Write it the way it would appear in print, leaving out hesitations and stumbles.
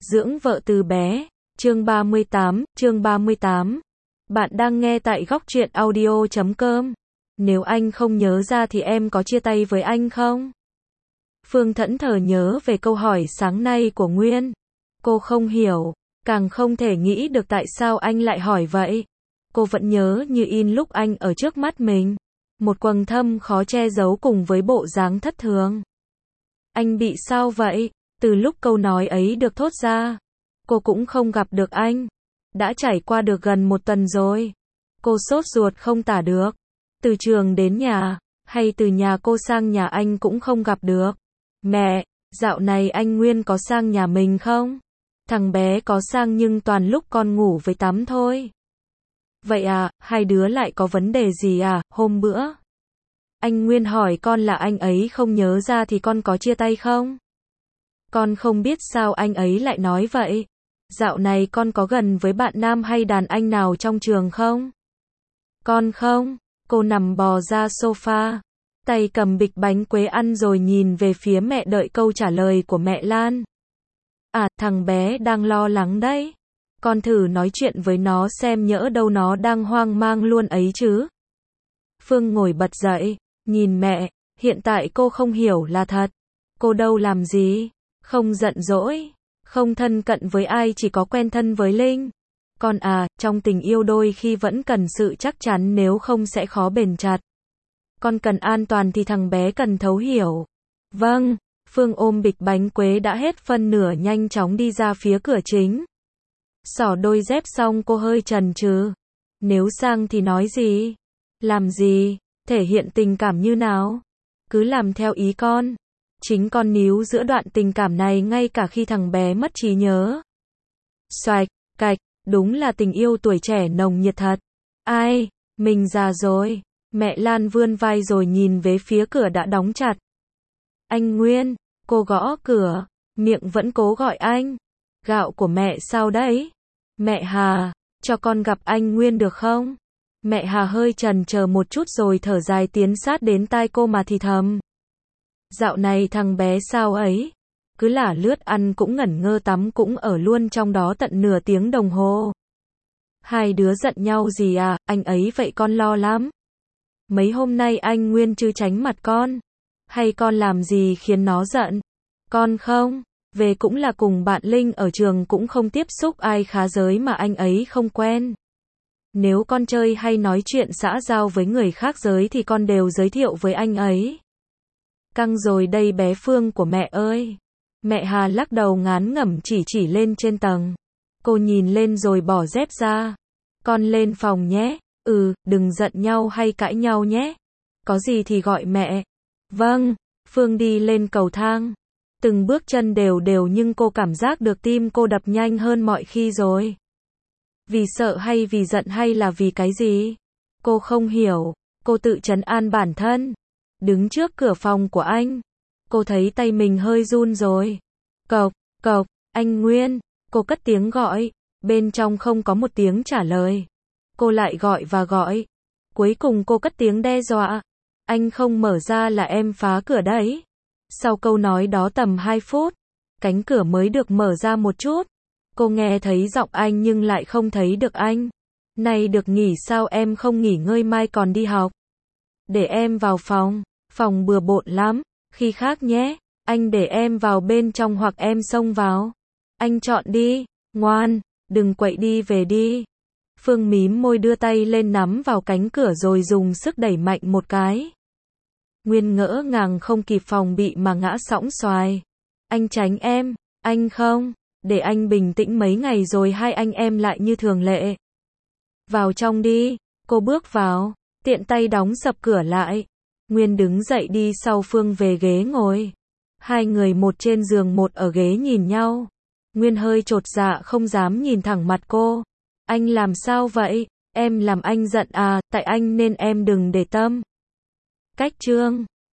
Dưỡng vợ từ bé, chương 38. Bạn đang nghe tại góc truyện audio.com. Nếu anh không nhớ ra thì em có chia tay với anh không? Phương thẫn thờ nhớ về câu hỏi sáng nay của Nguyên. Cô không hiểu, càng không thể nghĩ được tại sao anh lại hỏi vậy. Cô vẫn nhớ như in lúc anh ở trước mắt mình. Một quầng thâm khó che giấu cùng với bộ dáng thất thường. Anh bị sao vậy? Từ lúc câu nói ấy được thốt ra, cô cũng không gặp được anh. Đã trải qua được gần một tuần rồi. Cô sốt ruột không tả được. Từ trường đến nhà, hay từ nhà cô sang nhà anh cũng không gặp được. Mẹ, dạo này anh Nguyên có sang nhà mình không? Thằng bé có sang nhưng toàn lúc con ngủ với tắm thôi. Vậy à, hai đứa lại có vấn đề gì à? Hôm bữa anh Nguyên hỏi con là anh ấy không nhớ ra thì con có chia tay không? Con không biết sao anh ấy lại nói vậy. Dạo này con có gần với bạn nam hay đàn anh nào trong trường không? Con không. Cô nằm bò ra sofa, tay cầm bịch bánh quế ăn rồi nhìn về phía mẹ đợi câu trả lời của mẹ Lan. À, thằng bé đang lo lắng đấy. Con thử nói chuyện với nó xem nhỡ đâu nó đang hoang mang luôn ấy chứ. Phương ngồi bật dậy, nhìn mẹ, hiện tại cô không hiểu là thật. Cô đâu làm gì, không giận dỗi, không thân cận với ai, chỉ có quen thân với Linh. Con à, trong tình yêu đôi khi vẫn cần sự chắc chắn, nếu không sẽ khó bền chặt. Con cần an toàn thì thằng bé cần thấu hiểu. Vâng. Phương ôm bịch bánh quế đã hết phân nửa nhanh chóng đi ra phía cửa chính. Xỏ đôi dép xong cô hơi chần chừ. Nếu sang thì nói gì? Làm gì? Thể hiện tình cảm như nào? Cứ làm theo ý con. Chính con níu giữa đoạn tình cảm này ngay cả khi thằng bé mất trí nhớ. Xoạch, cạch, đúng là tình yêu tuổi trẻ nồng nhiệt thật. Ai, mình già rồi. Mẹ Lan vươn vai rồi nhìn về phía cửa đã đóng chặt. Anh Nguyên, cô gõ cửa, miệng vẫn cố gọi anh. Gạo của mẹ sao đấy? Mẹ Hà, cho con gặp anh Nguyên được không? Mẹ Hà hơi chần chờ một chút rồi thở dài tiến sát đến tai cô mà thì thầm. Dạo này thằng bé sao ấy? Cứ lả lướt ăn cũng ngẩn ngơ, tắm cũng ở luôn trong đó tận nửa tiếng đồng hồ. Hai đứa giận nhau gì à? Anh ấy vậy con lo lắm. Mấy hôm nay anh Nguyên chứ tránh mặt con. Hay con làm gì khiến nó giận? Con không. Về cũng là cùng bạn Linh ở trường, cũng không tiếp xúc ai khá giới mà anh ấy không quen. Nếu con chơi hay nói chuyện xã giao với người khác giới thì con đều giới thiệu với anh ấy. Căng rồi đây bé Phương của mẹ ơi. Mẹ Hà lắc đầu ngán ngẩm chỉ lên trên tầng. Cô nhìn lên rồi bỏ dép ra. Con lên phòng nhé. Đừng giận nhau hay cãi nhau nhé. Có gì thì gọi mẹ. Vâng. Phương đi lên cầu thang. Từng bước chân đều đều nhưng cô cảm giác được tim cô đập nhanh hơn mọi khi rồi. Vì sợ hay vì giận hay là vì cái gì? Cô không hiểu. Cô tự trấn an bản thân. Đứng trước cửa phòng của anh. Cô thấy tay mình hơi run rồi. Cộc, cộc, anh Nguyên. Cô cất tiếng gọi. Bên trong không có một tiếng trả lời. Cô lại gọi và gọi. Cuối cùng cô cất tiếng đe dọa. Anh không mở ra là em phá cửa đấy. Sau câu nói đó tầm 2 phút, cánh cửa mới được mở ra một chút. Cô nghe thấy giọng anh nhưng lại không thấy được anh. Này được nghỉ sao em không nghỉ ngơi mai còn đi học? Để em vào phòng. Phòng bừa bộn lắm. Khi khác nhé. Anh để em vào bên trong hoặc em xông vào. Anh chọn đi. Ngoan. Đừng quậy, đi về đi. Phương mím môi đưa tay lên nắm vào cánh cửa rồi dùng sức đẩy mạnh một cái. Nguyên ngỡ ngàng không kịp phòng bị mà ngã sõng xoài. Anh tránh em. Anh không. Để anh bình tĩnh mấy ngày rồi hai anh em lại như thường lệ. Vào trong đi. Cô bước vào. Tiện tay đóng sập cửa lại. Nguyên đứng dậy đi sau Phương về ghế ngồi. Hai người một trên giường một ở ghế nhìn nhau. Nguyên hơi chột dạ không dám nhìn thẳng mặt cô. Anh làm sao vậy? Em làm anh giận à? Tại anh nên em đừng để tâm. Cách chương